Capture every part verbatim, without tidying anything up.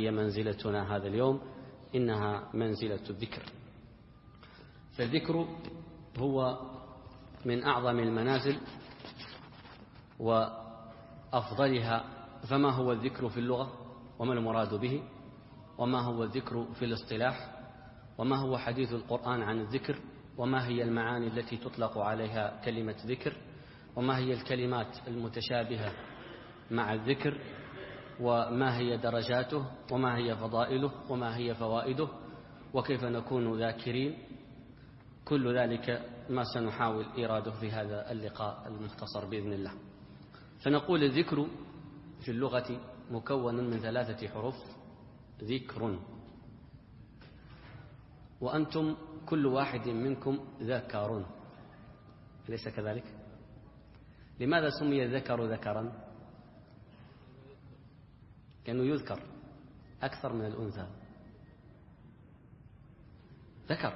هي منزلتنا هذا اليوم، إنها منزلة الذكر. فالذكر هو من أعظم المنازل وأفضلها. فما هو الذكر في اللغة؟ وما المراد به؟ وما هو الذكر في الاصطلاح؟ وما هو حديث القرآن عن الذكر؟ وما هي المعاني التي تطلق عليها كلمة ذكر؟ وما هي الكلمات المتشابهة مع الذكر؟ وما هي درجاته؟ وما هي فضائله؟ وما هي فوائده؟ وكيف نكون ذاكرين؟ كل ذلك ما سنحاول إيراده في هذا اللقاء المختصر بإذن الله. فنقول الذكر في اللغة مكون من ثلاثة حروف: ذكر. وأنتم كل واحد منكم ذكر، أليس كذلك؟ لماذا سمي الذكر ذكرا؟ كأنه يذكر أكثر من الأنثى، ذكر.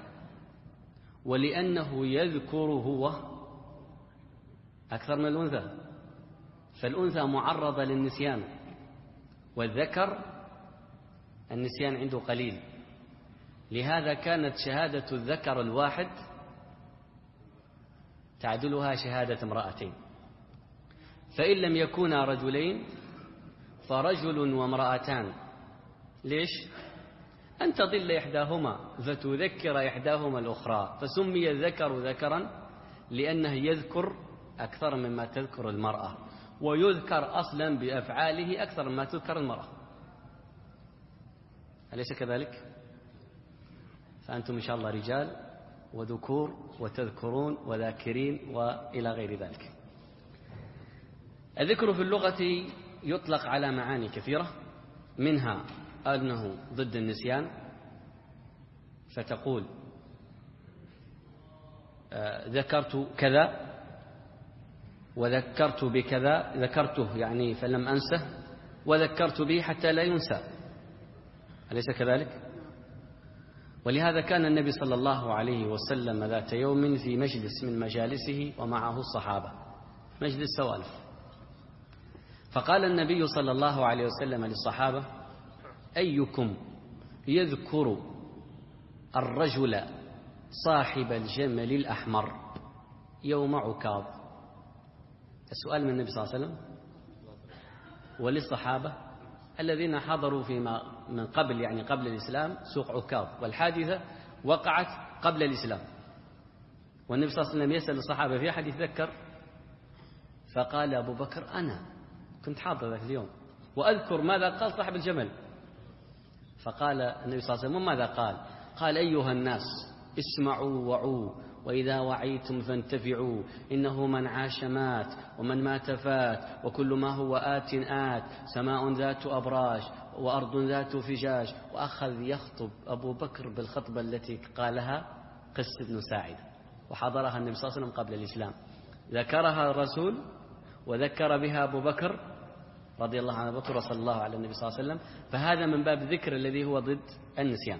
ولأنه يذكر هو أكثر من الأنثى، فالأنثى معرضة للنسيان، والذكر النسيان عنده قليل. لهذا كانت شهادة الذكر الواحد تعدلها شهادة امرأتين، فإن لم يكونا رجلين فرجل وامرأتان. ليش؟ أن تضل إحداهما فتذكر إحداهما الأخرى، فسمي الذكر ذكرا لأنه يذكر أكثر مما تذكر المرأة، ويذكر أصلا بأفعاله أكثر مما تذكر المرأة، أليس كذلك؟ فأنتم إن شاء الله رجال وذكور وتذكرون وذاكرين وإلى غير ذلك. الذكر في اللغة يطلق على معاني كثيرة، منها أنه ضد النسيان، فتقول آه ذكرت كذا وذكرت بكذا، ذكرته يعني فلم أنسه، وذكرت به حتى لا ينسى، أليس كذلك؟ ولهذا كان النبي صلى الله عليه وسلم ذات يوم في مجلس من مجالسه ومعه الصحابة، مجلس سوالف، فقال النبي صلى الله عليه وسلم للصحابة: أيكم يذكر الرجل صاحب الجمل الأحمر يوم عكاظ؟ السؤال من النبي صلى الله عليه وسلم وللصحابة الذين حضروا فيما من قبل، يعني قبل الإسلام، سوق عكاظ، والحادثة وقعت قبل الإسلام، والنبي صلى الله عليه وسلم يسأل الصحابة في أحد يتذكر؟ فقال أبو بكر: أنا كنت حاضر ذاك اليوم وأذكر ماذا قال صاحب الجمل. فقال النبي صلى الله عليه وسلم: ماذا قال؟ قال: أيها الناس اسمعوا وعوا، وإذا وعيتم فانتفعوا، إنه من عاش مات ومن مات فات، وكل ما هو آت آت، سماء ذات أبراج وأرض ذات فجاج. وأخذ يخطب أبو بكر بالخطبة التي قالها قس بن ساعدة، وحضرها النبي صلى الله عليه وسلم قبل الإسلام، ذكرها الرسول وذكر بها أبو بكر رضي الله عنه، بكر صلى الله على النبي صلى الله عليه وسلم. فهذا من باب الذكر الذي هو ضد النسيان.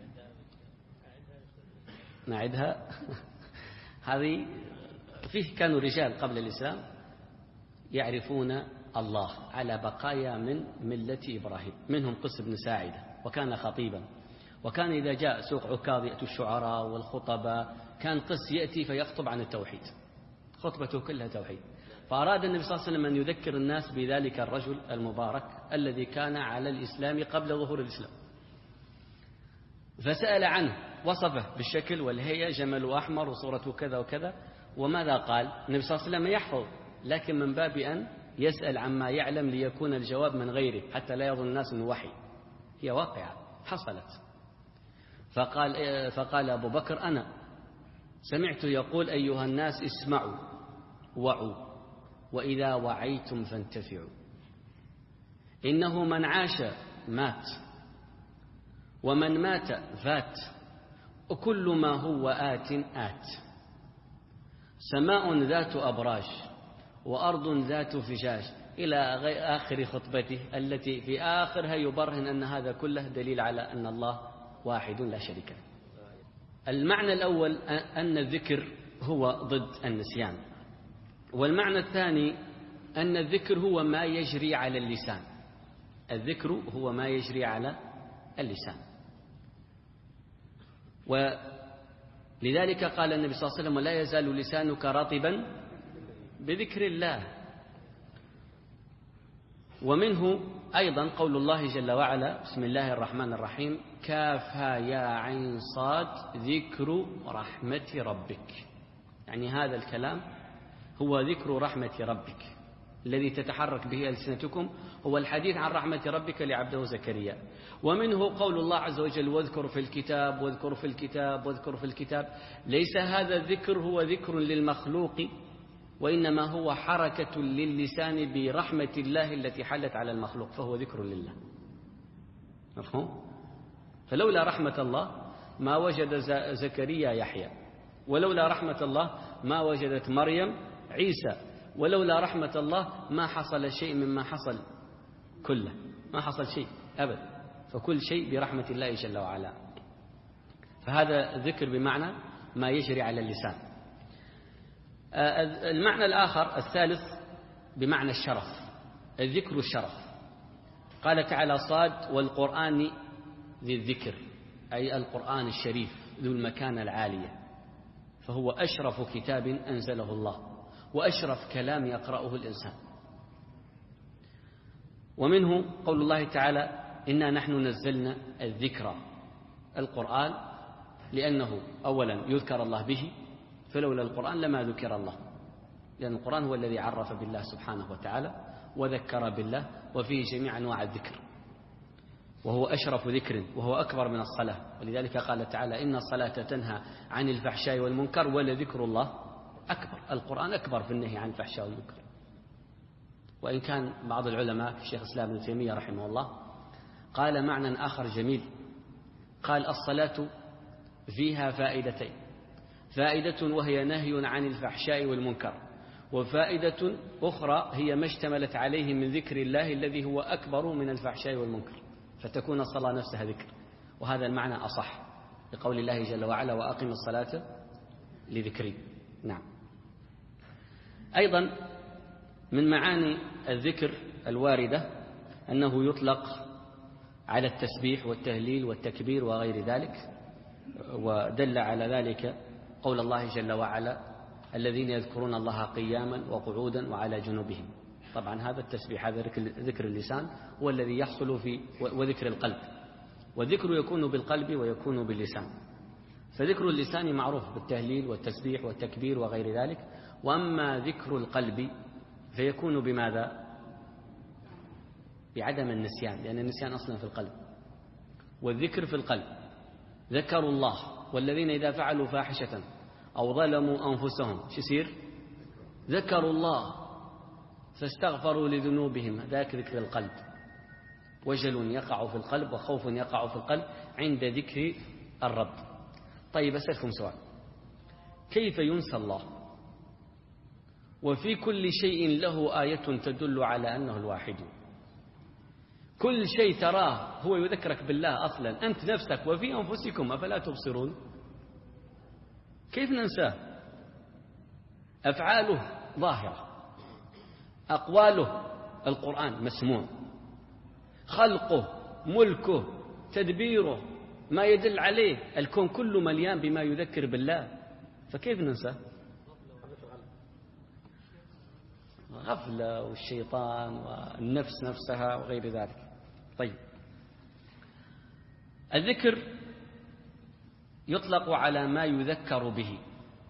نعدها. هذه فيه كانوا رجال قبل الإسلام يعرفون الله على بقايا من ملة إبراهيم، منهم قس بن ساعدة، وكان خطيبا، وكان إذا جاء سوق عكاظ يأتي الشعراء والخطباء، كان قس يأتي فيخطب عن التوحيد، خطبته كلها توحيد. فأراد النبي صلى الله عليه وسلم أن يذكر الناس بذلك الرجل المبارك الذي كان على الإسلام قبل ظهور الإسلام، فسأل عنه، وصفه بالشكل والهيئة، جمل أحمر وصورته كذا وكذا. وماذا قال؟ النبي صلى الله عليه وسلم يحفظ، لكن من باب أن يسأل عما يعلم ليكون الجواب من غيره، حتى لا يظن الناس أنه وحي، هي واقعة حصلت. فقال, فقال أبو بكر: أنا سمعت يقول: أيها الناس اسمعوا وعوا، وإذا وعيتم فانتفعوا، إنه من عاش مات ومن مات فات، وكل ما هو آت آت، سماء ذات أبراج وأرض ذات فجاج، إلى آخر خطبته التي في آخرها يبرهن أن هذا كله دليل على أن الله واحد لا شريك له. المعنى الأول أن الذكر هو ضد النسيان، والمعنى الثاني أن الذكر هو ما يجري على اللسان، الذكر هو ما يجري على اللسان. ولذلك قال النبي صلى الله عليه وسلم: ولا يزال لسانك رطبا بذكر الله. ومنه أيضا قول الله جل وعلا: بسم الله الرحمن الرحيم، كافها يا عين صاد ذكر رحمة ربك. يعني هذا الكلام هو ذكر رحمة ربك الذي تتحرك به ألسنتكم، هو الحديث عن رحمة ربك لعبده زكريا. ومنه قول الله عز وجل: واذكر في الكتاب واذكر في الكتاب واذكر في الكتاب. ليس هذا الذكر هو ذكر للمخلوق، وإنما هو حركة للسان برحمة الله التي حلت على المخلوق، فهو ذكر لله. مفهوم؟ فلولا رحمة الله ما وجد زكريا يحيى، ولولا رحمة الله ما وجدت مريم عيسى، ولولا رحمة الله ما حصل شيء مما حصل كله، ما حصل شيء أبدا، فكل شيء برحمة الله جل وعلا. فهذا ذكر بمعنى ما يجري على اللسان. المعنى الآخر الثالث بمعنى الشرف، الذكر الشرف. قال تعالى: صاد والقرآن ذي الذكر، أي القرآن الشريف ذو المكانة العالية، فهو أشرف كتاب أنزله الله، وأشرف كلام يقرأه الإنسان. ومنه قول الله تعالى: إنا نحن نزلنا الذكر، القرآن، لأنه أولا يذكر الله به، فلولا القرآن لما ذكر الله، لأن القرآن هو الذي عرف بالله سبحانه وتعالى وذكر بالله، وفيه جميع أنواع الذكر، وهو أشرف ذكر، وهو أكبر من الصلاة. ولذلك قال تعالى: إن الصلاة تنهى عن الفحشاء والمنكر ولذكر الله أكبر. القرآن أكبر في النهي عن الفحشاء والمنكر. وإن كان بعض العلماء كالشيخ الإسلام ابن تيمية رحمه الله قال معنى آخر جميل، قال: الصلاة فيها فائدتين، فائدة وهي نهي عن الفحشاء والمنكر، وفائدة أخرى هي ما اشتملت عليه من ذكر الله الذي هو أكبر من الفحشاء والمنكر، فتكون الصلاة نفسها ذكر. وهذا المعنى أصح لقول الله جل وعلا: وأقم الصلاة لذكري. نعم. أيضا من معاني الذكر الواردة أنه يطلق على التسبيح والتهليل والتكبير وغير ذلك، ودل على ذلك قول الله جل وعلا: الذين يذكرون الله قياما وقعودا وعلى جنوبهم. طبعا هذا التسبيح، هذا ذكر اللسان هو الذي يحصل في وذكر القلب، والذكر يكون بالقلب ويكون باللسان. فذكر اللسان معروف بالتهليل والتسبيح والتكبير وغير ذلك، وأما ذكر القلب فيكون بماذا؟ بعدم النسيان، لأن النسيان أصلا في القلب، والذكر في القلب. ذكروا الله، والذين إذا فعلوا فاحشة أو ظلموا أنفسهم شو يصير؟ ذكروا الله فاستغفروا لذنوبهم، ذاك ذكر القلب. وجل يقع في القلب وخوف يقع في القلب عند ذكر الرب. طيب أسألكم سؤال: كيف ينسى الله وفي كل شيء له آية تدل على أنه الواحد؟ كل شيء تراه هو يذكرك بالله أصلا، أنت نفسك وفي أنفسكم أفلا تبصرون. كيف ننساه؟ أفعاله ظاهرة، أقواله القرآن مسموع، خلقه، ملكه، تدبيره، ما يدل عليه، الكون كله مليان بما يذكر بالله، فكيف ننساه؟ غفلة والشيطان والنفس نفسها وغير ذلك. طيب، الذكر يطلق على ما يذكر به،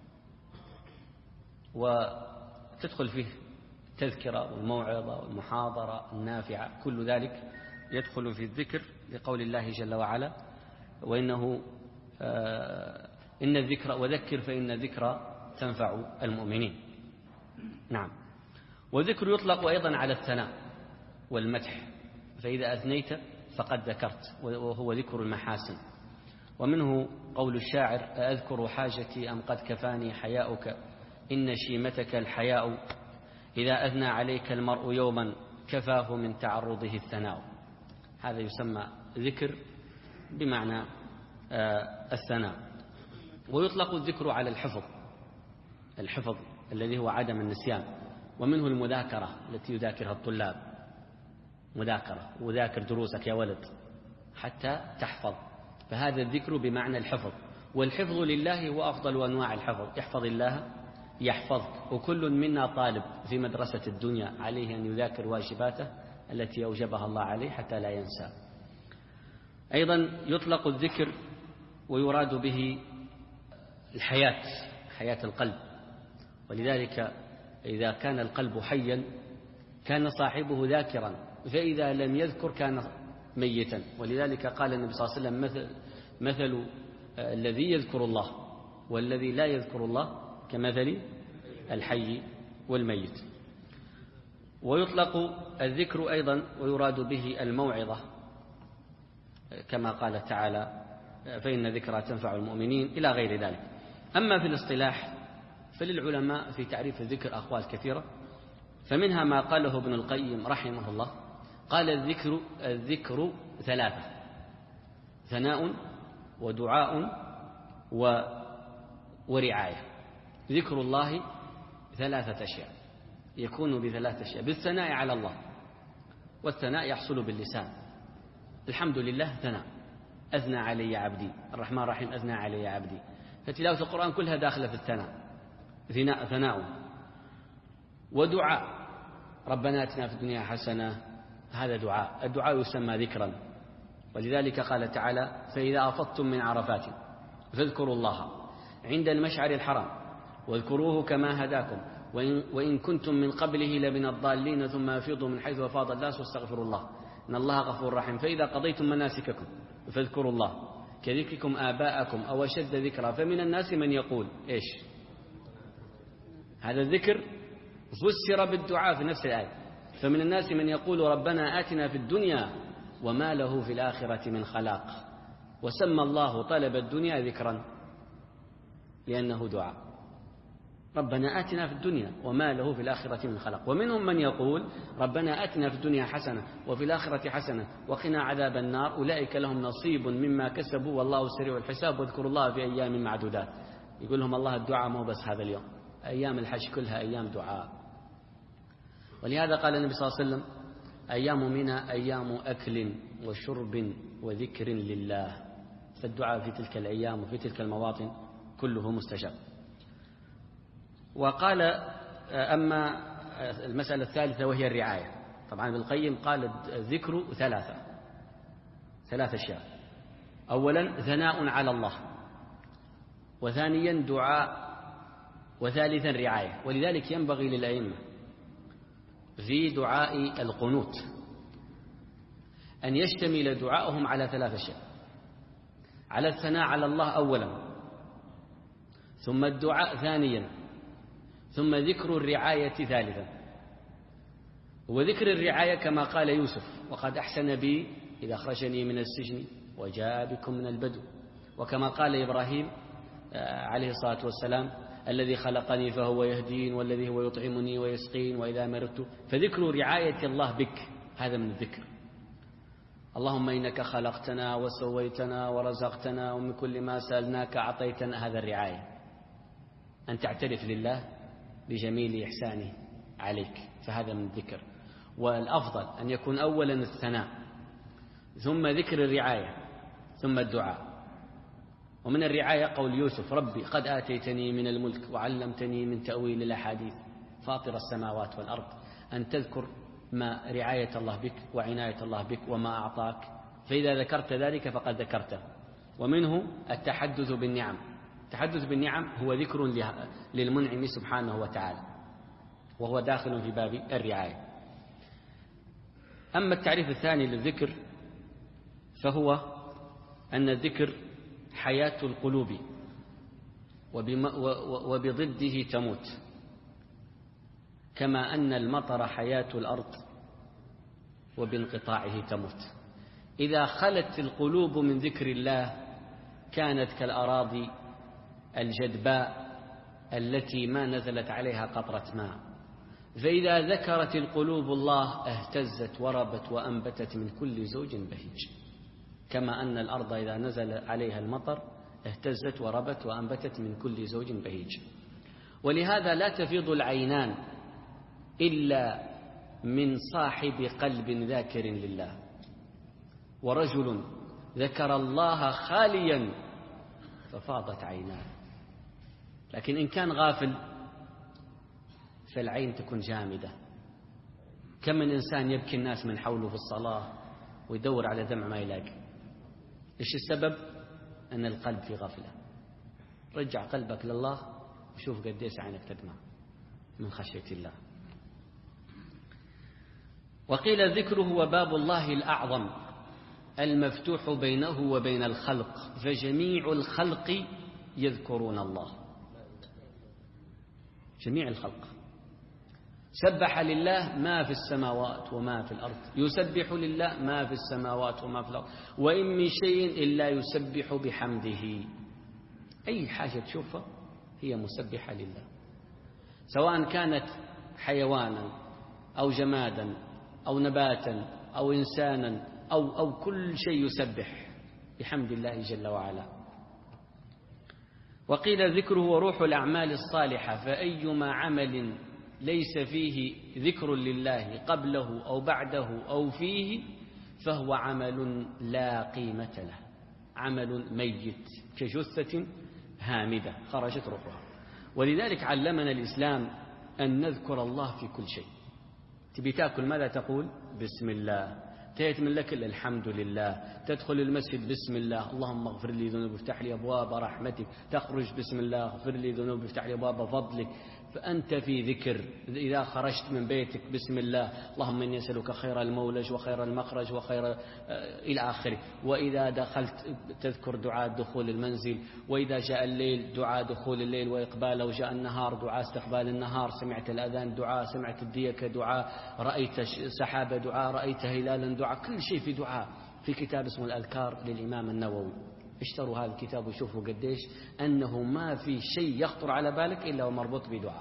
وتدخل فيه التذكرة والموعظة والمحاضرة النافعة، كل ذلك يدخل في الذكر، لقول الله جل وعلا: وإنه آه إن الذكر وذكر فإن الذكر تنفع المؤمنين. نعم. والذكر يطلق أيضا على الثناء والمدح، فإذا أثنيت فقد ذكرت، وهو ذكر المحاسن. ومنه قول الشاعر: أذكر حاجتي أم قد كفاني حياؤك، إن شيمتك الحياء، إذا أثنى عليك المرء يوما كفاه من تعرضه الثناء. هذا يسمى ذكر بمعنى الثناء. ويطلق الذكر على الحفظ، الحفظ الذي هو عدم النسيان، ومنه المذاكرة التي يذاكرها الطلاب. مذاكرة، وذاكر دروسك يا ولد حتى تحفظ. فهذا الذكر بمعنى الحفظ، والحفظ لله هو أفضل أنواع الحفظ. احفظ الله يحفظك. وكل منا طالب في مدرسة الدنيا عليه أن يذاكر واجباته التي أوجبها الله عليه حتى لا ينسى. أيضا يطلق الذكر ويراد به الحياة، حياة القلب، ولذلك إذا كان القلب حيا كان صاحبه ذاكرا، فإذا لم يذكر كان ميتا. ولذلك قال النبي صلى الله عليه وسلم مثل, مثل الذي يذكر الله والذي لا يذكر الله كمثل الحي والميت. ويطلق الذكر أيضا ويراد به الموعظة، كما قال تعالى فإن ذكرى تنفع المؤمنين إلى غير ذلك. أما في الاصطلاح فللعلماء في تعريف الذكر أقوال كثيرة، فمنها ما قاله ابن القيم رحمه الله، قال الذكر الذكر ثلاثة: ثناء ودعاء و ورعاية. ذكر الله ثلاثة أشياء، يكون بثلاثة أشياء: بالثناء على الله، والثناء يحصل باللسان، الحمد لله ثناء، أثنى علي عبدي، الرحمن الرحيم أثنى علي عبدي، فتلاوة القرآن كلها داخلة في الثناء، ثناء ثناء. ودعاء، ربنا آتنا في الدنيا حسنة، هذا دعاء، الدعاء يسمى ذكرا، ولذلك قال تعالى فإذا أفضتم من عرفات فاذكروا الله عند المشعر الحرام واذكروه كما هداكم وإن, وإن كنتم من قبله لمن الضالين ثم أفيضوا من حيث أفاض الناس واستغفروا الله إن الله غفور رحيم. فإذا قضيتم مناسككم فاذكروا الله كذكركم آباءكم أو أشد ذكرا. فمن الناس من يقول إيش؟ هذا الذكر فسر بالدعاء في نفس الآية، فمن الناس من يقول ربنا آتنا في الدنيا وما له في الآخرة من خلاق، وسمى الله طلب الدنيا ذكرا لأنه دعاء، ربنا آتنا في الدنيا وما له في الآخرة من خلاق. ومنهم من يقول ربنا آتنا في الدنيا حسنة وفي الآخرة حسنة وقنا عذاب النار أولئك لهم نصيب مما كسبوا والله سريع الحساب واذكروا الله في أيام معدودات. يقول لهم الله الدعاء مو بس هذا اليوم، أيام الحج كلها أيام دعاء. ولهذا قال النبي صلى الله عليه وسلم أيام منى أيام أكل وشرب وذكر لله، فالدعاء في تلك الأيام وفي تلك المواطن كله مستجاب. وقال أما المسألة الثالثة وهي الرعاية، طبعا ابن القيم قال الذكر ثلاثة ثلاث أشياء: أولا ثناء على الله، وثانيا دعاء، وثالثا رعاية. ولذلك ينبغي للأئمة في دعاء القنوت أن يشتمل دعاءهم على ثلاث أشياء: على الثناء على الله أولا، ثم الدعاء ثانيا، ثم ذكر الرعاية ثالثا. وذكر الرعاية كما قال يوسف وقد أحسن بي إذا أخرجني من السجن وجاء بكم من البدو، وكما قال إبراهيم عليه الصلاة والسلام الذي خلقني فهو يهدين والذي هو يطعمني ويسقين وإذا مرضت. فذكر رعاية الله بك هذا من الذكر. اللهم إنك خلقتنا وسويتنا ورزقتنا ومن كل ما سألناك أعطيتنا، هذا الرعاية، أن تعترف لله بجميل إحسانه عليك، فهذا من الذكر. والأفضل أن يكون أولا الثناء ثم ذكر الرعاية ثم الدعاء. ومن الرعاية قول يوسف ربي قد آتيتني من الملك وعلمتني من تأويل الأحاديث فاطر السماوات والأرض، أن تذكر ما رعاية الله بك وعناية الله بك وما أعطاك، فإذا ذكرت ذلك فقد ذكرته. ومنه التحدث بالنعم، التحدث بالنعم هو ذكر للمنعم سبحانه وتعالى، وهو داخل في باب الرعاية. أما التعريف الثاني للذكر فهو أن الذكر حياة القلوب وبضده تموت، كما أن المطر حياة الأرض وبانقطاعه تموت. إذا خلت القلوب من ذكر الله كانت كالأراضي الجدباء التي ما نزلت عليها قطرة ماء، فإذا ذكرت القلوب الله اهتزت وربت وأنبتت من كل زوج بهيج، كما أن الأرض إذا نزل عليها المطر اهتزت وربت وأنبتت من كل زوج بهيج. ولهذا لا تفيض العينان إلا من صاحب قلب ذاكر لله، ورجل ذكر الله خاليا ففاضت عيناه. لكن إن كان غافل فالعين تكون جامدة. كم من إنسان يبكي الناس من حوله في الصلاة ويدور على دمع ما يلاقي. إيش السبب؟ أن القلب في غفلة. رجع قلبك لله وشوف قديش عينك تدمع من خشية الله. وقيل ذكره هو باب الله الأعظم المفتوح بينه وبين الخلق، فجميع الخلق يذكرون الله، جميع الخلق. سبح لله ما في السماوات وما في الأرض، يسبح لله ما في السماوات وما في الأرض، وإن من شيء إلا يسبح بحمده. أي حاجة تشوفها هي مسبحة لله، سواء كانت حيوانا أو جمادا أو نباتا أو إنسانا أو, أو كل شيء يسبح بحمد الله جل وعلا. وقيل ذكره وروح الأعمال الصالحة، فأيما عمل ليس فيه ذكر لله قبله أو بعده أو فيه فهو عمل لا قيمة له، عمل ميت كجثة هامدة خرجت روحها. ولذلك علمنا الإسلام أن نذكر الله في كل شيء. تبي تأكل ماذا تقول؟ بسم الله. تأتمن لك الحمد لله. تدخل المسجد بسم الله، اللهم اغفر لي ذنوبي افتح لي أبواب رحمتك. تخرج بسم الله، اغفر لي ذنوبي افتح لي أبواب فضلك. فأنت في ذكر. إذا خرجت من بيتك بسم الله، اللهم إني أسألك خير المولج وخير المخرج وخير آه إلى آخره. وإذا دخلت تذكر دعاء دخول المنزل، وإذا جاء الليل دعاء دخول الليل وإقباله، وجاء النهار دعاء استقبال النهار، سمعت الأذان دعاء، سمعت الديك دعاء، رأيت سحابة دعاء، رأيت هلالا دعاء، كل شيء في دعاء. في كتاب اسمه الأذكار للإمام النووي، اشتروا هذا الكتاب وشوفوا قديش أنه ما في شيء يخطر على بالك إلا ومربوط بدعاء.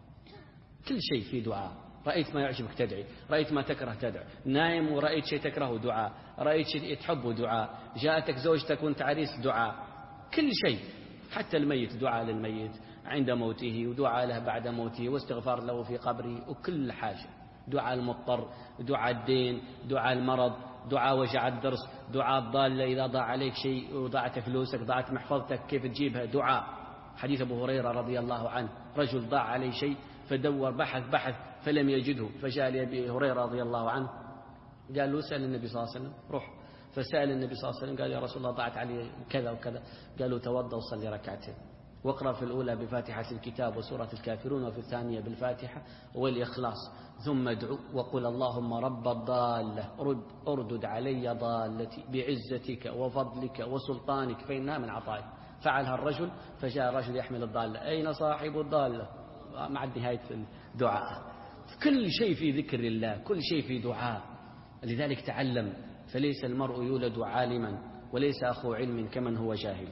كل شيء في دعاء. رأيت ما يعجبك تدعي، رأيت ما تكره تدعي، نايم ورأيت شيء تكرهه دعاء، رأيت شيء تحبه دعاء، جاءتك زوجتك وانت عريس دعاء. كل شيء، حتى الميت دعاء للميت عند موته، ودعاء له بعد موته، واستغفار له في قبره، وكل حاجة. دعاء المضطر، دعاء الدين، دعاء المرض، دعاء وجع الدرس، دعاء الضالة إذا ضاع عليك شيء وضاعت فلوسك ضاعت محفظتك كيف تجيبها، دعاء. حديث أبو هريرة رضي الله عنه، رجل ضاع عليه شيء فدور بحث بحث فلم يجده، فجاء لأبي هريرة رضي الله عنه قال له سأل النبي صلى الله عليه وسلم، روح. فسأل النبي صلى الله عليه وسلم قال يا رسول الله ضاعت علي كذا وكذا. قالوا توضأ وصلي ركعتين، واقرأ في الأولى بفاتحة الكتاب وسورة الكافرون، وفي الثانية بالفاتحة والإخلاص، ثم ادعو وقل اللهم رب الضالة رد أردد علي ضالتي بعزتك وفضلك وسلطانك فإنها من عطائك. فعلها الرجل، فجاء الرجل يحمل الضالة، أين صاحب الضالة؟ مع نهاية الدعاء. كل شيء في ذكر الله، كل شيء في دعاء. لذلك تعلم، فليس المرء يولد عالما وليس أخو علم كمن هو جاهل.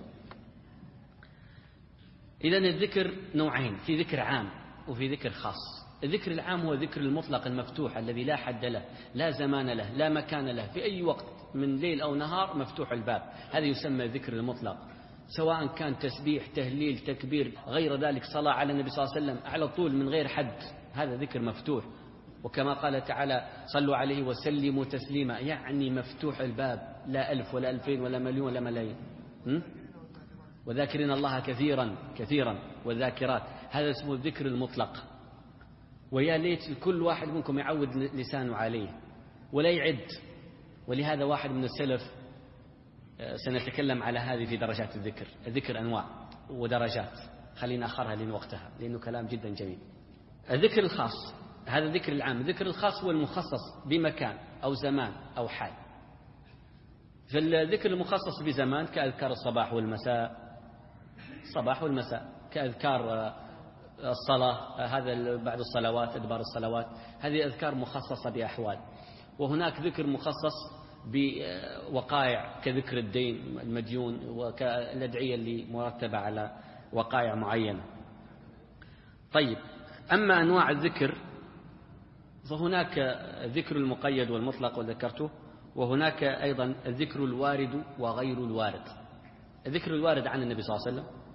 إذن الذكر نوعين، في ذكر عام وفي ذكر خاص. الذكر العام هو ذكر المطلق المفتوح الذي لا حد له، لا زمان له، لا مكان له، في أي وقت من ليل أو نهار مفتوح الباب، هذا يسمى ذكر المطلق. سواء كان تسبيح، تهليل، تكبير، غير ذلك، صلاة على النبي صلى الله عليه وسلم على طول من غير حد، هذا ذكر مفتوح. وكما قال تعالى صلوا عليه وسلموا تسليما، يعني مفتوح الباب، لا ألف ولا ألفين ولا مليون ولا ملايين. وذاكرين الله كثيرا كثيرا والذاكرات، هذا اسمه الذكر المطلق. ويا ليت كل واحد منكم يعود لسانه عليه ولا يعد. ولهذا واحد من السلف، سنتكلم على هذه في درجات الذكر. الذكر أنواع ودرجات، خلينا أخرها لين وقتها لأنه كلام جدا جميل. الذكر الخاص هذا الذكر العام. الذكر الخاص هو المخصص بمكان أو زمان أو حال. فالذكر المخصص بزمان كأذكار الصباح والمساء، الصباح والمساء، كأذكار الصلاة، هذا بعد الصلوات، أدبار الصلوات، هذه أذكار مخصصة بأحوال. وهناك ذكر مخصص بوقائع كذكر الدين المديون وكالأدعية اللي مرتبة على وقائع معينة. طيب، أما أنواع الذكر فهناك الذكر المقيد والمطلق وذكرته، وهناك أيضا الذكر الوارد وغير الوارد. الذكر الوارد عن النبي صلى الله عليه وسلم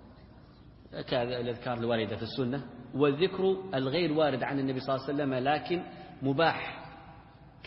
كالأذكار الواردة في السنة، والذكر الغير وارد عن النبي صلى الله عليه وسلم لكن مباح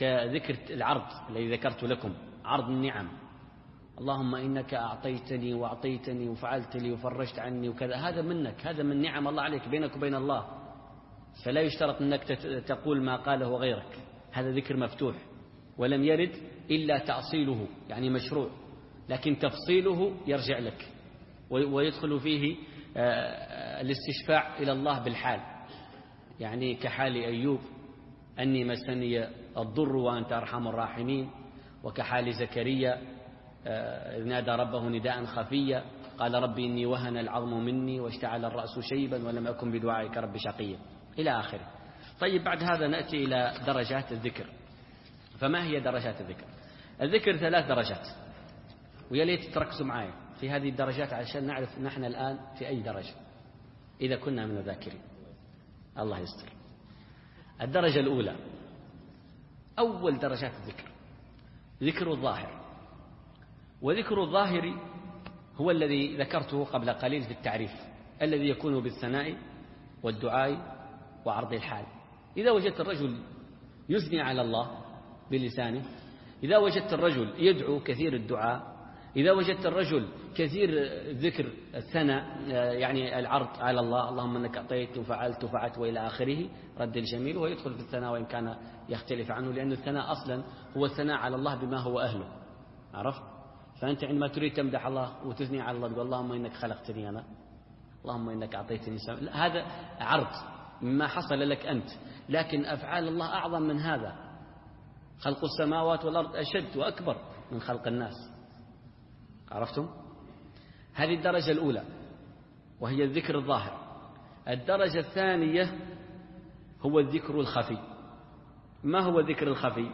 كذكر العرض الذي ذكرت لكم، عرض النعم، اللهم إنك أعطيتني وأعطيتني وفعلت لي وفرجت عني وكذا، هذا منك، هذا من نعم الله عليك بينك وبين الله، فلا يشترط أنك تقول ما قاله غيرك، هذا ذكر مفتوح ولم يرد إلا تأصيله يعني مشروع، لكن تفصيله يرجع لك ويدخل فيه الاستشفاع إلى الله بالحال، يعني كحال أيوب أني مسني الضر وأنت أرحم الراحمين، وكحال زكريا نادى ربه نداء خفيا قال ربي إني وهن العظم مني واشتعل الرأس شيبا ولم أكن بدعائك رب شقيا إلى آخره. طيب بعد هذا نأتي إلى درجات الذكر. فما هي درجات الذكر؟ الذكر ثلاث درجات، ويا ليت تركزوا معي في هذه الدرجات عشان نعرف نحن الآن في أي درجة إذا كنا من الذاكرين. الله يستر. الدرجة الأولى أول درجات الذكر ذكر الظاهر، وذكر الظاهر هو الذي ذكرته قبل قليل في التعريف، الذي يكون بالثناء والدعاء وعرض الحال. إذا وجدت الرجل يثني على الله بلسانه، إذا وجدت الرجل يدعو كثير الدعاء، إذا وجدت الرجل كثير ذكر الثناء يعني العرض على الله، اللهم أنك أعطيت وفعلت وفعلت وإلى آخره، رد الجميل، ويدخل في الثناء وإن كان يختلف عنه، لأن الثناء أصلا هو الثناء على الله بما هو أهله. عرفت؟ فأنت عندما تريد تمدح الله وتثني على الله تقول اللهم إنك خلقتني أنا، اللهم إنك أعطيتني سم... هذا عرض مما حصل لك أنت، لكن أفعال الله أعظم من هذا. خلق السماوات والأرض أشد وأكبر من خلق الناس. عرفتم؟ هذه الدرجة الأولى وهي الذكر الظاهر. الدرجة الثانية هو الذكر الخفي. ما هو الذكر الخفي؟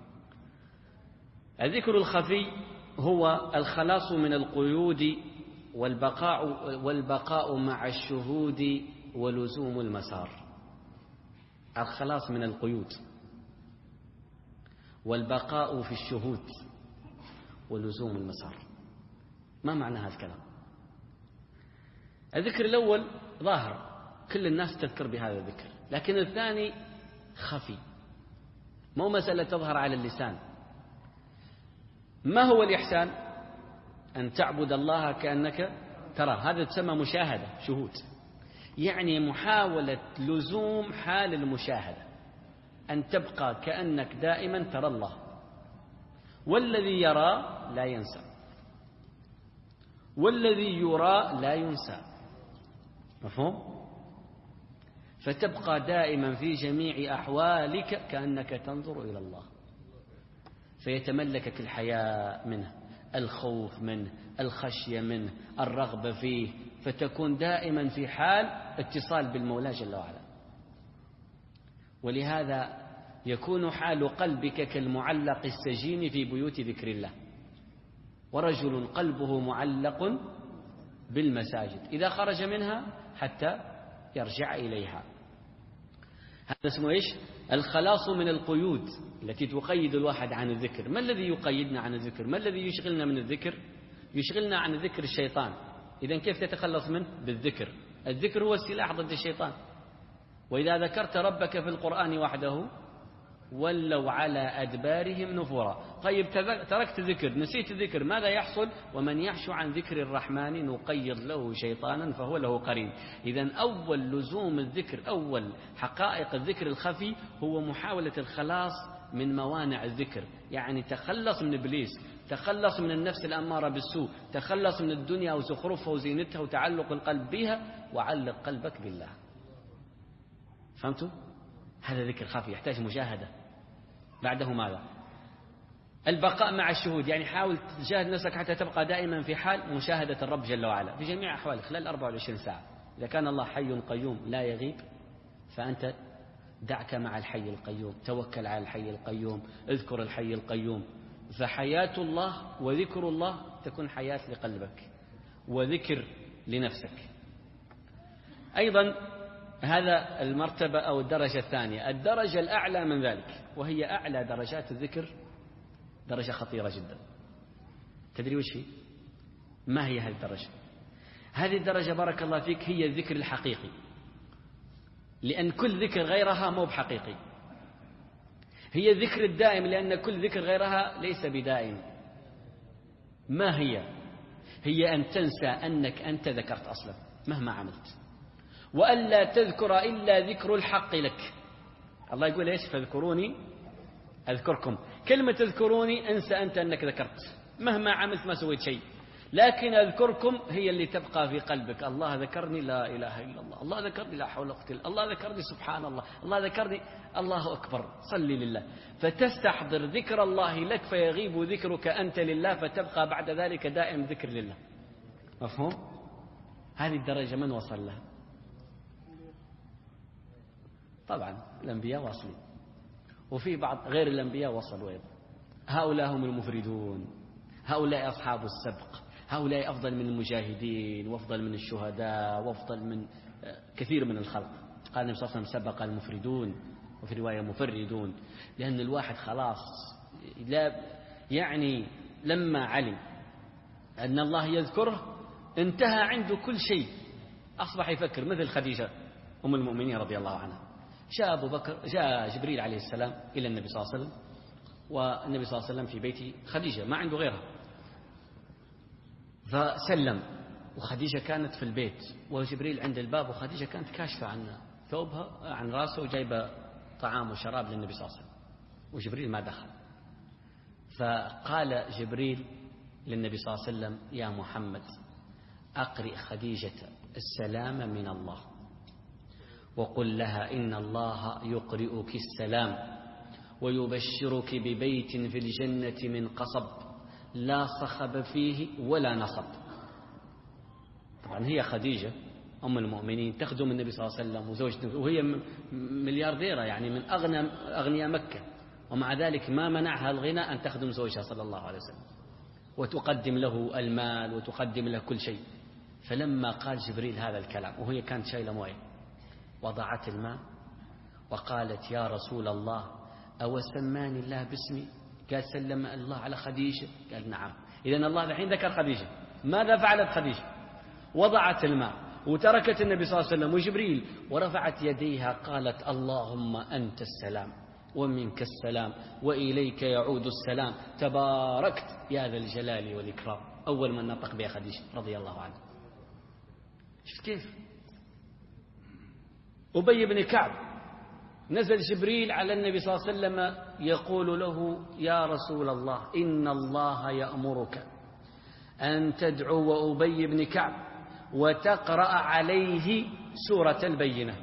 الذكر الخفي هو الخلاص من القيود والبقاء والبقاء مع الشهود ولزوم المسار. الخلاص من القيود والبقاء في الشهود ولزوم المسار. ما معنى هذا الكلام؟ الذكر الأول ظاهر، كل الناس تذكر بهذا الذكر، لكن الثاني خفي، مو مسألة تظهر على اللسان. ما هو الإحسان؟ أن تعبد الله كأنك ترى، هذا تسمى مشاهدة، شهود، يعني محاولة لزوم حال المشاهدة، أن تبقى كأنك دائما ترى الله، والذي يرى لا ينسى، والذي يرى لا ينسى. مفهوم؟ فتبقى دائما في جميع أحوالك كأنك تنظر إلى الله، فيتملكك الحياء منه، الخوف منه، الخشية منه، الرغبة فيه، فتكون دائما في حال اتصال بالمولى جل وعلا. ولهذا يكون حال قلبك كالمعلق السجين في بيوت ذكر الله، ورجل قلبه معلق بالمساجد إذا خرج منها حتى يرجع إليها. هذا اسمه إيش؟ الخلاص من القيود التي تقيد الواحد عن الذكر. ما الذي يقيدنا عن الذكر؟ ما الذي يشغلنا من الذكر؟ يشغلنا عن ذكر الشيطان. إذن كيف تتخلص منه؟ بالذكر. الذكر هو السلاح ضد الشيطان. وإذا ذكرت ربك في القرآن وحده ولوا على أدبارهم نفورا. طيب تركت الذكر، نسيت الذكر، ماذا يحصل؟ ومن يعش عن ذكر الرحمن نقيض له شيطانا فهو له قرين. إذن أول لزوم الذكر، أول حقائق الذكر الخفي هو محاولة الخلاص من موانع الذكر، يعني تخلص من إبليس، تخلص من النفس الأمارة بالسوء، تخلص من الدنيا وزخرفها وزينتها وتعلق القلب بها، وعلق قلبك بالله. فهمتوا؟ هذا ذكر خفي يحتاج مجاهدة. بعده ماذا؟ البقاء مع الشهود، يعني حاول تجاهد نفسك حتى تبقى دائما في حال مشاهدة الرب جل وعلا في جميع أحوالك خلال أربعة وعشرين ساعة. إذا كان الله حي قيوم لا يغيب، فأنت دعك مع الحي القيوم، توكل على الحي القيوم، اذكر الحي القيوم. فحياة الله وذكر الله تكون حياة لقلبك وذكر لنفسك. أيضا هذا المرتبة أو الدرجة الثانية. الدرجة الأعلى من ذلك وهي أعلى درجات الذكر، درجة خطيرة جدا. تدري وش هي؟ ما هي هذه الدرجة؟ هذه الدرجة بارك الله فيك هي الذكر الحقيقي، لأن كل ذكر غيرها مو بحقيقي. هي الذكر الدائم، لأن كل ذكر غيرها ليس بدائم. ما هي؟ هي أن تنسى أنك أنت ذكرت أصلا مهما عملت، وألا تذكر إلا ذكر الحق لك. الله يقول إيش؟ فاذكروني أذكركم. كلمة اذكروني انسى أنت أنك ذكرت، مهما عملت ما سويت شيء، لكن أذكركم هي اللي تبقى في قلبك. الله ذكرني، لا إله إلا الله، الله ذكرني، لا حول ولا قوة إلا بالله، الله ذكرني، سبحان الله، الله ذكرني، الله أكبر، صلي لله. فتستحضر ذكر الله لك فيغيب ذكرك أنت لله، فتبقى بعد ذلك دائم ذكر لله. مفهوم؟ هذه الدرجة من وصل لها؟ طبعا الأنبياء واصلين، وفي بعض غير الأنبياء وصلوا أيضا. هؤلاء هم المفردون، هؤلاء أصحاب السبق، هؤلاء أفضل من المجاهدين وأفضل من الشهداء وأفضل من كثير من الخلق. قال النبي صلى الله عليه وسلم سبق المفردون، وفي رواية مفردون، لأن الواحد خلاص لا يعني لما علم أن الله يذكره انتهى عنده كل شيء، أصبح يفكر مثل خديجة أم المؤمنين رضي الله عنها. جاء أبو بكر جاء جبريل عليه السلام إلى النبي صلى الله عليه وسلم، والنبي صلى الله عليه وسلم في بيت خديجة ما عنده غيرها، فسلم، وخديجة كانت في البيت وجبريل عند الباب، وخديجة كانت كاشفة عن ثوبها عن راسه وجايبة طعام وشراب للنبي صلى الله عليه وسلم، وجبريل ما دخل. فقال جبريل للنبي صلى الله عليه وسلم: يا محمد أقرئ خديجة السلام من الله، وقل لها إن الله يقرئك السلام ويبشرك ببيت في الجنة من قصب لا صخب فيه ولا نصب. طبعا هي خديجة أم المؤمنين تخدم النبي صلى الله عليه وسلم وزوجته، وهي مليارديرة يعني من أغنى أغنياء مكة، ومع ذلك ما منعها الغنى أن تخدم زوجها صلى الله عليه وسلم وتقدم له المال وتقدم له كل شيء. فلما قال جبريل هذا الكلام وهي كانت شايلة مويه، وضعت الماء وقالت: يا رسول الله أو سماني الله باسمي؟ قال: سلم الله على خديجة؟ قال: نعم. إذن الله الحين ذكر خديجة. ماذا فعلت خديجة؟ وضعت الماء وتركت النبي صلى الله عليه وسلم وجبريل ورفعت يديها، قالت: اللهم أنت السلام ومنك السلام وإليك يعود السلام تباركت يا ذا الجلال والإكرام. أول من نطق بها خديجة رضي الله عنها. شفت كيف؟ أبي بن كعب نزل جبريل على النبي صلى الله عليه وسلم يقول له: يا رسول الله إن الله يأمرك أن تدعو أبي بن كعب وتقرأ عليه سورة البينة.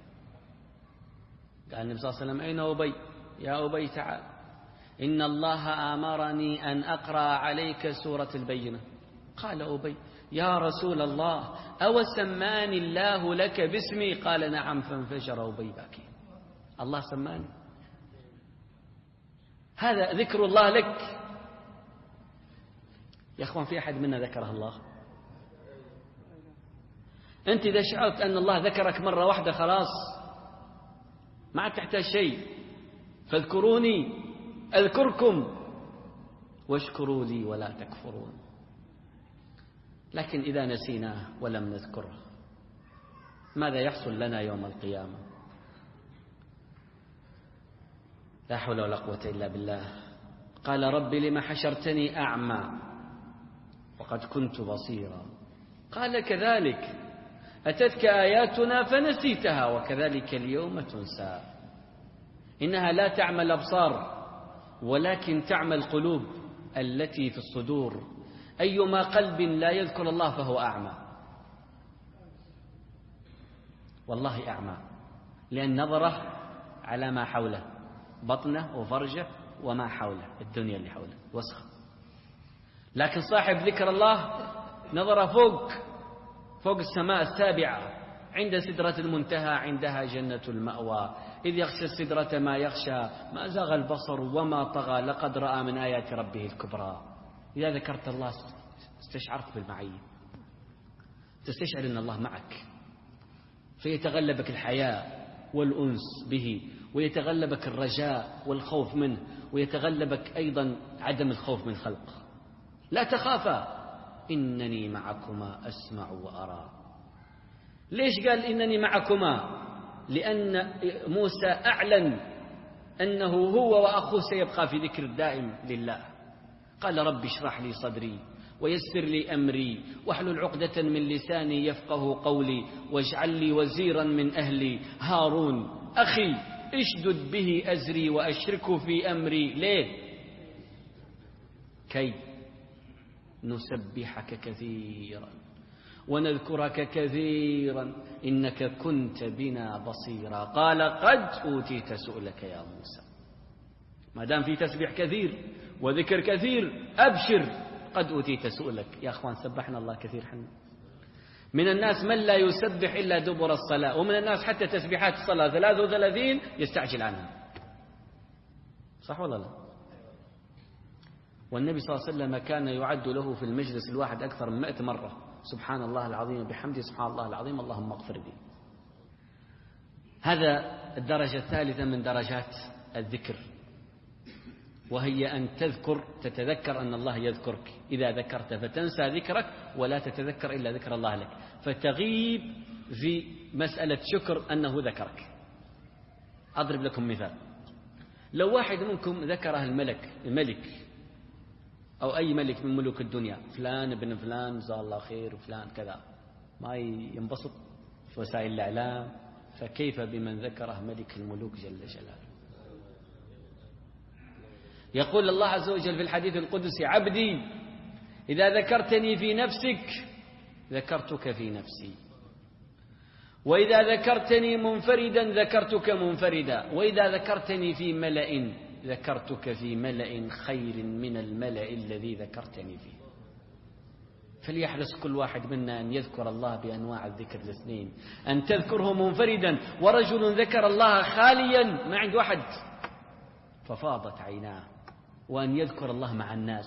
قال النبي صلى الله عليه وسلم: أين أبي؟ يا أبي تعال، إن الله آمرني أن أقرأ عليك سورة البينة. قال أبي: يا رسول الله أو سماني الله لك باسمي؟ قال: نعم. فانفجر أبي باكي. الله سماني؟ هذا ذكر الله لك يا أخوان. في أحد منا ذكره الله؟ أنت إذا شعرت أن الله ذكرك مرة واحدة خلاص ما عاد تحتاج شيء. فاذكروني أذكركم واشكروا لي ولا تكفرون. لكن إذا نسيناه ولم نذكره ماذا يحصل لنا يوم القيامة؟ لا حول ولا قوة إلا بالله. قال: رب لم حشرتني أعمى وقد كنت بصيرا. قال: كذلك أتتك آياتنا فنسيتها وكذلك اليوم تنسى. إنها لا تعمى الأبصار ولكن تعمى القلوب التي في الصدور. أيما قلب لا يذكر الله فهو أعمى، والله أعمى، لأن نظره على ما حوله، بطنه وفرجه وما حوله، الدنيا اللي حوله وسخ. لكن صاحب ذكر الله نظره فوق فوق السماء السابعة، عند سدرة المنتهى، عندها جنة المأوى. إذ يغشى السدرة ما يغشى ما زاغ البصر وما طغى لقد رأى من آيات ربه الكبرى. إذا ذكرت الله استشعرت بالمعية، تستشعر أن الله معك، فيتغلبك الحياء والأنس به، ويتغلبك الرجاء والخوف منه، ويتغلبك أيضا عدم الخوف من خلق. لا تخافا إنني معكما أسمع وأرى. ليش قال إنني معكما؟ لأن موسى أعلن أنه هو وأخوه سيبقى في ذكر دائم لله. قال رب اشرح لي صدري ويسر لي أمري واحلل عقدة من لساني يفقه قولي واجعل لي وزيرا من أهلي هارون أخي اشدد به أزري وأشركه في أمري. ليه؟ كي نسبحك كثيرا ونذكرك كثيرا إنك كنت بنا بصيرا. قال قد أوتيت سؤلك يا موسى. ما دام في تسبيح كثير وذكر كثير أبشر، قد أوتيت سؤلك. يا أخوان سبحنا الله كثير حنا. من الناس من لا يسبح إلا دبر الصلاة، ومن الناس حتى تسبيحات الصلاة ثلاثة وثلاثين يستعجل عنها. صح ولا لا؟ والنبي صلى الله عليه وسلم كان يعد له في المجلس الواحد أكثر من مئة مرة سبحان الله العظيم وبحمده سبحان الله العظيم اللهم اغفر لي. هذا الدرجة الثالثة من درجات الذكر، وهي أن تذكر تتذكر أن الله يذكرك. إذا ذكرت فتنسى ذكرك ولا تتذكر إلا ذكر الله لك، فتغيب في مسألة شكر أنه ذكرك. أضرب لكم مثال. لو واحد منكم ذكره الملك الملك أو أي ملك من ملوك الدنيا، فلان ابن فلان جزاه الله خير وفلان كذا، ما ينبسط في وسائل الإعلام، فكيف بمن ذكره ملك الملوك جل جلاله؟ يقول الله عز وجل في الحديث القدسي: عبدي إذا ذكرتني في نفسك ذكرتك في نفسي، وإذا ذكرتني منفردا ذكرتك منفردا، وإذا ذكرتني في ملأ ذكرتك في ملأ خير من الملأ الذي ذكرتني فيه. فليحرص كل واحد منا أن يذكر الله بأنواع الذكر الاثنين، أن تذكره منفردا، ورجل ذكر الله خاليا ما عند واحد ففاضت عيناه، وأن يذكر الله مع الناس،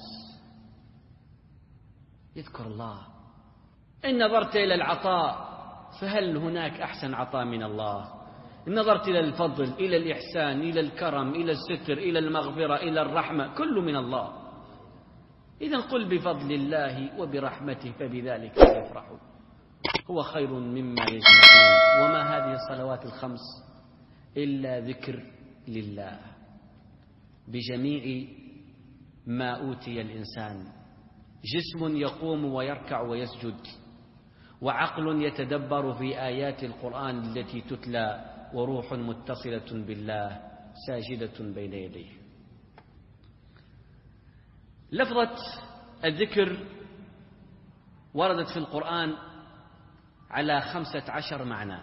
يذكر الله. إن نظرت إلى العطاء فهل هناك أحسن عطاء من الله؟ إن نظرت إلى الفضل، إلى الإحسان، إلى الكرم، إلى الستر، إلى المغفرة، إلى الرحمة، كل من الله. إذا قل بفضل الله وبرحمته فبذلك يفرحوا هو خير مما يجمعون. وما هذه الصلوات الخمس إلا ذكر لله بجميع ما أوتي الإنسان: جسم يقوم ويركع ويسجد، وعقل يتدبر في آيات القرآن التي تتلى، وروح متصلة بالله ساجدة بين يديه. لفظة الذكر وردت في القرآن على خمسة عشر معنى.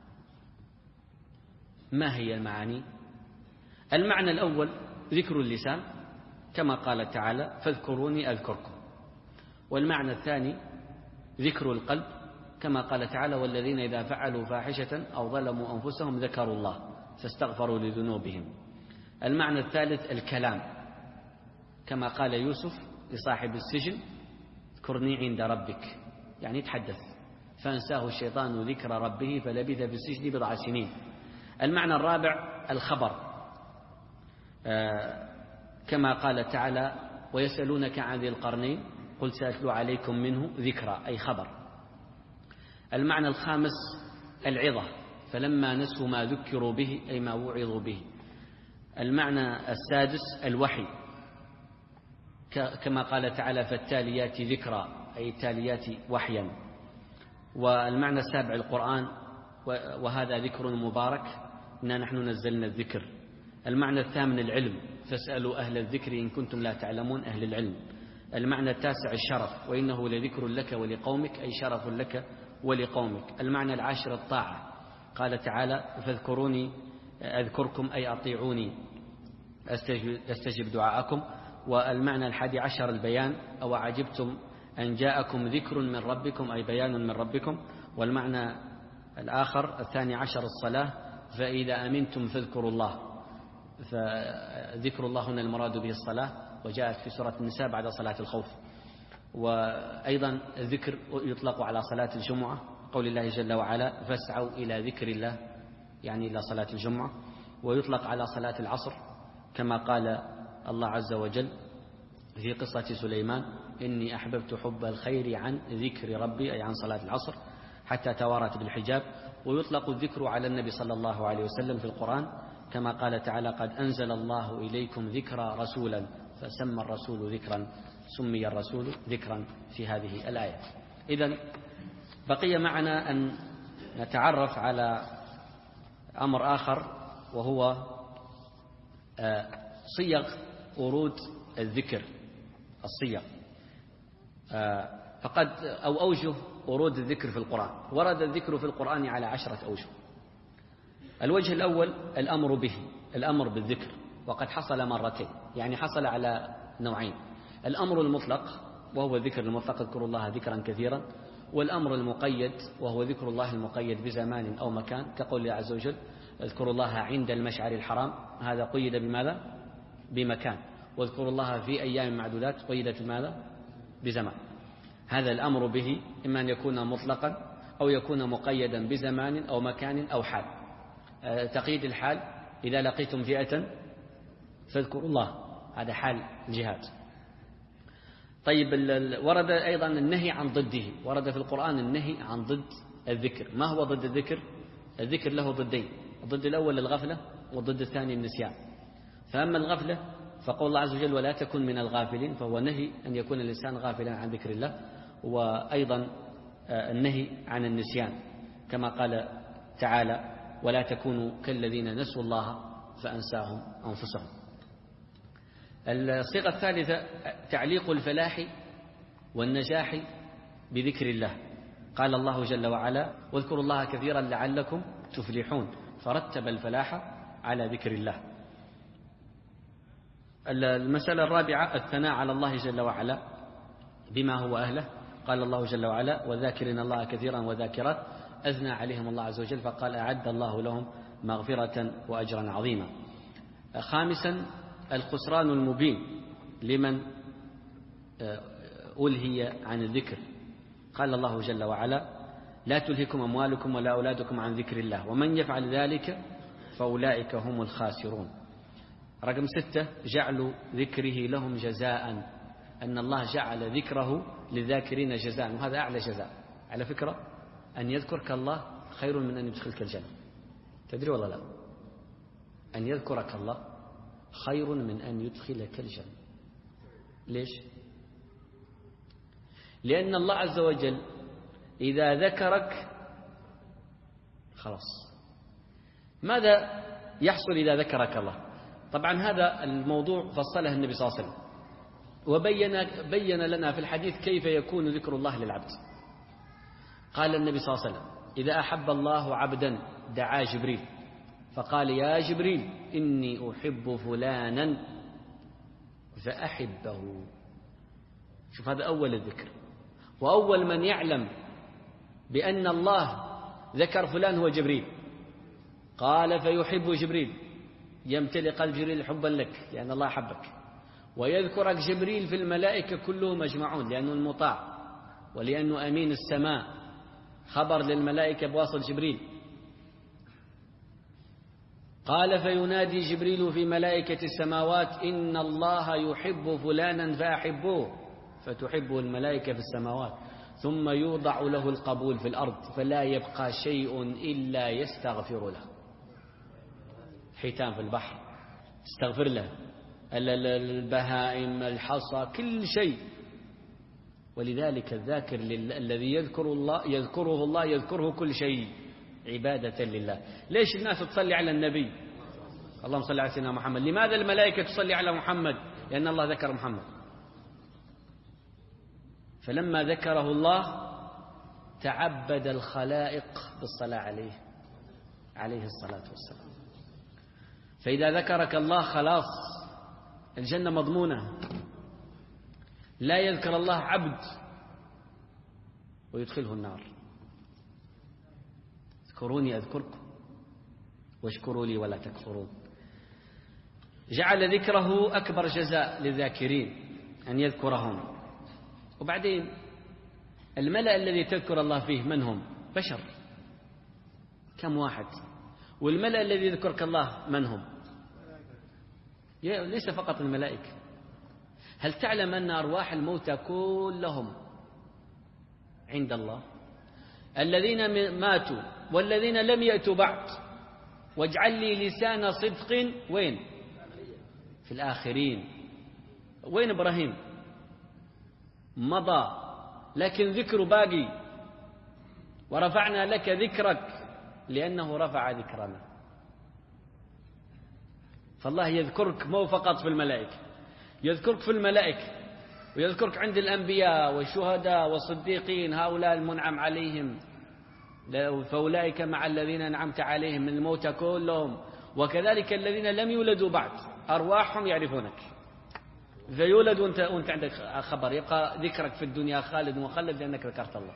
ما هي المعاني؟ المعنى الأول ذكر اللسان كما قال تعالى: فاذكروني أذكركم. والمعنى الثاني ذكر القلب كما قال تعالى: والذين إذا فعلوا فاحشة أو ظلموا أنفسهم ذكروا الله فاستغفروا لذنوبهم. المعنى الثالث الكلام كما قال يوسف لصاحب السجن: اذكرني عند ربك، يعني تحدث، فأنساه الشيطان ذكر ربه فلبث في السجن بضع سنين. المعنى الرابع الخبر آه كما قال تعالى: ويسألونك عن ذي القرنين قل سأتلو عليكم منه ذكرى، أي خبر. المعنى الخامس العظة، فلما نسوا ما ذكروا به أي ما وعظوا به. المعنى السادس الوحي كما قال تعالى: فالتاليات ذكرى، أي التاليات وحيا. والمعنى السابع القرآن، وهذا ذكر مبارك إنا نحن نزلنا الذكر. المعنى الثامن العلم، فاسألوا أهل الذكر إن كنتم لا تعلمون، أهل العلم. المعنى التاسع الشرف، وإنه لذكر لك ولقومك، أي شرف لك ولقومك. المعنى العاشر الطاعة، قال تعالى: فاذكروني أذكركم، أي أطيعوني أستجب, أستجب دعاءكم. والمعنى الحادي عشر البيان، أو عجبتم أن جاءكم ذكر من ربكم، أي بيان من ربكم. والمعنى الآخر الثاني عشر الصلاة، فإذا أمنتم فاذكروا الله، فذكر الله هنا المراد به الصلاة، وجاءت في سورة النساء بعد صلاة الخوف. وأيضا الذكر يطلق على صلاة الجمعة، قول الله جل وعلا: فاسعوا إلى ذكر الله، يعني إلى صلاة الجمعة. ويطلق على صلاة العصر كما قال الله عز وجل في قصة سليمان: إني أحببت حب الخير عن ذكر ربي، أي عن صلاة العصر، حتى توارت بالحجاب. ويطلق الذكر على النبي صلى الله عليه وسلم في القرآن كما قال تعالى قد أنزل الله إليكم ذكرى رسولا فسمى الرسول ذكرا سمي الرسول ذكرا في هذه الآية. إذن بقي معنا أن نتعرف على أمر آخر وهو صيغ ورود الذكر. الصيغ فقد أو أوجه ورود الذكر في القرآن. ورد الذكر في القرآن على عشرة أوجه. الوجه الأول الأمر به، الأمر بالذكر، وقد حصل مرتين، يعني حصل على نوعين: الأمر المطلق وهو الذكر المطلق اذكروا الله ذكرا كثيرا، والأمر المقيد وهو ذكر الله المقيد بزمان أو مكان، كقول الله عز وجل اذكروا الله عند المشعر الحرام، هذا قيد بماذا؟ بمكان. واذكروا الله في أيام معدودات قيدت بماذا؟ بزمان. هذا الأمر به إما أن يكون مطلقا أو يكون مقيدا بزمان أو مكان أو حال. تقييد الحال إذا لقيتم فئة فاذكروا الله، هذا حال الجهاد. طيب ورد أيضا النهي عن ضده، ورد في القرآن النهي عن ضد الذكر. ما هو ضد الذكر؟ الذكر له ضدين: الضد الأول الغفلة، والضد الثاني النسيان. فأما الغفلة فقول الله عز وجل ولا تكن من الغافلين، فهو نهي أن يكون الإنسان غافلا عن ذكر الله، وأيضا النهي عن النسيان كما قال تعالى ولا تكونوا كالذين نسوا الله فأنساهم أنفسهم. الصيغة الثالثة تعليق الفلاح والنجاح بذكر الله. قال الله جل وعلا واذكروا الله كثيرا لعلكم تفلحون، فرتب الفلاح على ذكر الله. المسألة الرابعة الثناء على الله جل وعلا بما هو أهله. قال الله جل وعلا وذاكرين الله كثيرا وذاكرات أثنى عليهم الله عز وجل فقال أعد الله لهم مغفرة وأجرا عظيما. خامسا الخسران المبين لمن ألهي عن الذكر. قال الله جل وعلا لا تلهكم أموالكم ولا أولادكم عن ذكر الله ومن يفعل ذلك فأولئك هم الخاسرون. رقم ستة جعل ذكره لهم جزاء، أن الله جعل ذكره للذاكرين جزاء، وهذا أعلى جزاء. على فكرة أن يذكرك الله خير من أن يدخلك الجنة، تدري ولا لا؟ أن يذكرك الله خير من أن يدخلك الجنة. ليش؟ لأن الله عز وجل إذا ذكرك خلاص. ماذا يحصل إذا ذكرك الله؟ طبعا هذا الموضوع فصله النبي صلى الله عليه وسلم وبين بين لنا في الحديث كيف يكون ذكر الله للعبد. قال النبي صلى الله عليه وسلم إذا أحب الله عبدا دعا جبريل فقال يا جبريل إني أحب فلانا فأحبه. شوف هذا أول الذكر، وأول من يعلم بأن الله ذكر فلان هو جبريل. قال فيحب جبريل، يمتلئ قلب جبريل حبا لك لأن الله أحبك، ويذكرك جبريل في الملائكة كلهم مجمعون لأنه المطاع ولأنه أمين السماء، خبر للملائكة بواسطة جبريل. قال فينادي جبريل في ملائكة السماوات إن الله يحب فلانا فأحبوه، فتحبه الملائكة في السماوات، ثم يوضع له القبول في الأرض فلا يبقى شيء إلا يستغفر له. حيتان في البحر استغفر له، البهائم، الحصى، كل شيء. ولذلك الذاكر الذي يذكر الله يذكره الله يذكره كل شيء عبادة لله. ليش الناس تصلي على النبي؟ اللهم صل على سيدنا محمد. لماذا الملائكة تصلي على محمد؟ لأن الله ذكر محمد. فلما ذكره الله تعبد الخلائق بالصلاة عليه عليه الصلاة والسلام. فإذا ذكرك الله خلاص الجنة مضمونة. لا يذكر الله عبد ويدخله النار. اذكروني أذكركم واشكروا لي ولا تكفرون. جعل ذكره أكبر جزاء للذاكرين أن يذكرهم. وبعدين الملأ الذي تذكر الله فيه من هم؟ بشر، كم واحد؟ والملأ الذي يذكرك الله من هم؟ ليس فقط الملائكة. هل تعلم أن أرواح الموتى كلهم عند الله؟ الذين ماتوا والذين لم يأتوا بعد واجعل لي لسان صدق وين؟ في الآخرين. وين إبراهيم؟ مضى، لكن ذكره باقي. ورفعنا لك ذكرك لأنه رفع ذكرنا. فالله يذكرك مو فقط في الملائكة، يذكرك في الملائكة ويذكرك عند الأنبياء والشهداء والصديقين، هؤلاء المنعم عليهم، فأولئك مع الذين أنعمت عليهم من الموتى كلهم، وكذلك الذين لم يولدوا بعد أرواحهم يعرفونك. فيولد وانت, وانت عندك خبر، يبقى ذكرك في الدنيا خالد ومخلد لأنك ذكرت الله.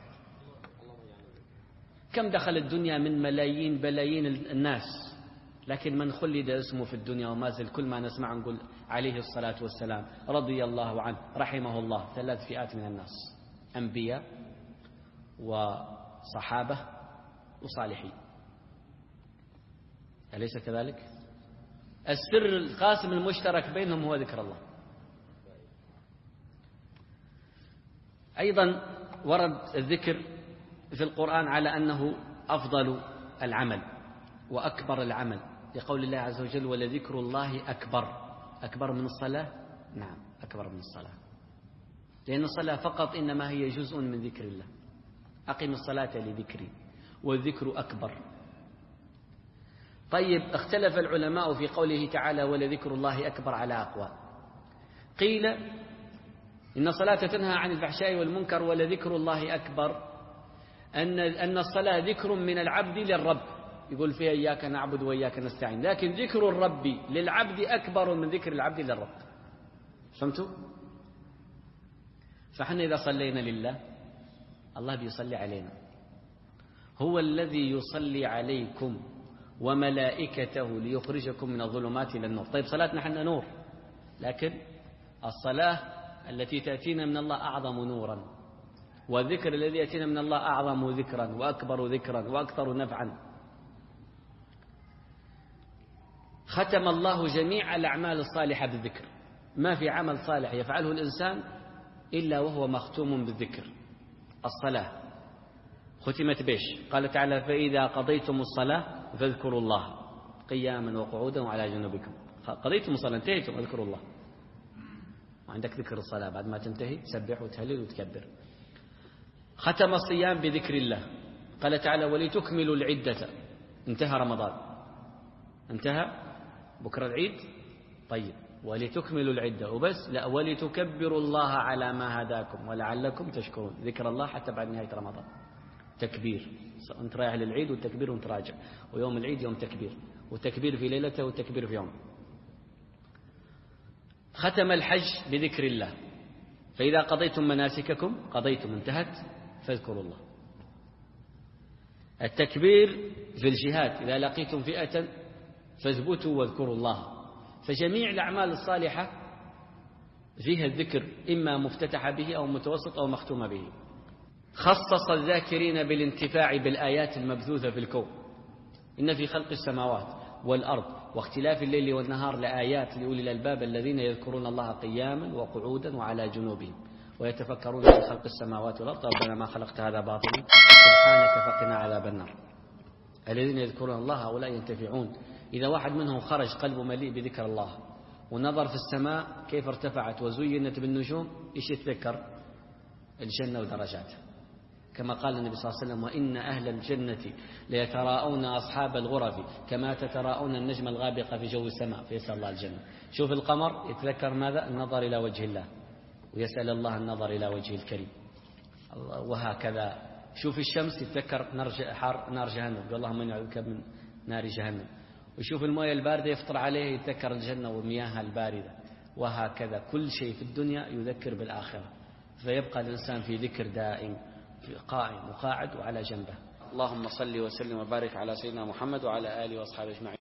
كم دخل الدنيا من ملايين بلايين الناس، لكن من خلد اسمه في الدنيا وما زال كل ما نسمع نقول عليه الصلاة والسلام رضي الله عنه رحمه الله. ثلاث فئات من الناس: أنبياء وصحابة وصالحين. أليس كذلك؟ السر القاسم المشترك بينهم هو ذكر الله. أيضا ورد الذكر في القرآن على أنه أفضل العمل وأكبر العمل، لقول الله عز وجل: ولذكر الله أكبر. أكبر من الصلاة؟ نعم، أكبر من الصلاة، لأن الصلاة فقط إنما هي جزء من ذكر الله. أقم الصلاة لذكري، والذكر أكبر. طيب، اختلف العلماء في قوله تعالى: ولذكر الله أكبر على أقوال. قيل إن الصلاة تنهى عن الفحشاء والمنكر، ولذكر الله أكبر أن أن الصلاة ذكر من العبد للرب، يقول فيها إياك نعبد وإياك نستعين، لكن ذكر الرب للعبد أكبر من ذكر العبد للرب. فهمتوا؟ فحنا إذا صلينا لله، الله بيصلي علينا. هو الذي يصلي عليكم وملائكته ليخرجكم من الظلمات إلى النور. طيب، صلاتنا حنا نور، لكن الصلاة التي تأتينا من الله أعظم نورا، والذكر الذي يأتينا من الله أعظم ذكرا وأكبر ذكرا وأكثر نفعا. ختم الله جميع الأعمال الصالحة بالذكر. ما في عمل صالح يفعله الإنسان إلا وهو مختوم بالذكر. الصلاة ختمت بيش؟ قال تعالى: فإذا قضيتم الصلاة فاذكروا الله قياما وقعودا وعلى جنوبكم. قضيتم الصلاة، انتهيتم، اذكروا الله. وعندك ذكر الصلاة بعد ما تنتهي تسبح وتهلل وتكبر. ختم الصيام بذكر الله. قال تعالى: ولتكملوا العدة. انتهى رمضان، انتهى، بكرة العيد. طيب، ولتكملوا العدة وبس؟ لا، ولتكبروا الله على ما هداكم ولعلكم تشكرون. ذكر الله حتى بعد نهاية رمضان. تكبير، انت رايح للعيد والتكبير وانت راجع، ويوم العيد يوم تكبير، والتكبير في ليلته والتكبير في يوم. ختم الحج بذكر الله. فإذا قضيتم مناسككم، قضيتم انتهت، فاذكروا الله. التكبير في الجهاد: إذا لقيتم فئة فاثبتوا واذكروا الله. فجميع الأعمال الصالحة فيها الذكر، إما مفتتح به أو متوسط أو مختوم به. خصص الذاكرين بالانتفاع بالآيات المبثوثة في الكون. إن في خلق السماوات والأرض واختلاف الليل والنهار لآيات لأولي الألباب الذين يذكرون الله قياما وقعودا وعلى جنوبهم ويتفكرون في خلق السماوات والأرض ربنا ما خلقت هذا باطلا سبحانك فقنا عذاب النار. الذين يذكرون الله هؤلاء ينتفعون. إذا واحد منهم خرج قلبه مليء بذكر الله ونظر في السماء كيف ارتفعت وزينت بالنجوم، إيش يتذكر؟ الجنة ودرجاتها، كما قال النبي صلى الله عليه وسلم: وإن أهل الجنة ليتراءون أصحاب الغرف كما تتراءون النجم الغابق في جو السماء، فيسأل الله الجنة. شوف القمر، يتذكر ماذا؟ النظر إلى وجه الله، ويسأل الله النظر إلى وجه الكريم. وهكذا شوف الشمس، يتذكر نار جهنم، قال اللهم إني أعوذ بك من نار جهنم. ويشوف المويه الباردة يفطر عليه، يتذكر الجنة ومياهها الباردة. وهكذا كل شيء في الدنيا يذكر بالآخرة، فيبقى الإنسان في ذكر دائم، قائم وقاعد وعلى جنبه. اللهم صل وسلم وبارك على سيدنا محمد وعلى آله وأصحابه أجمعين.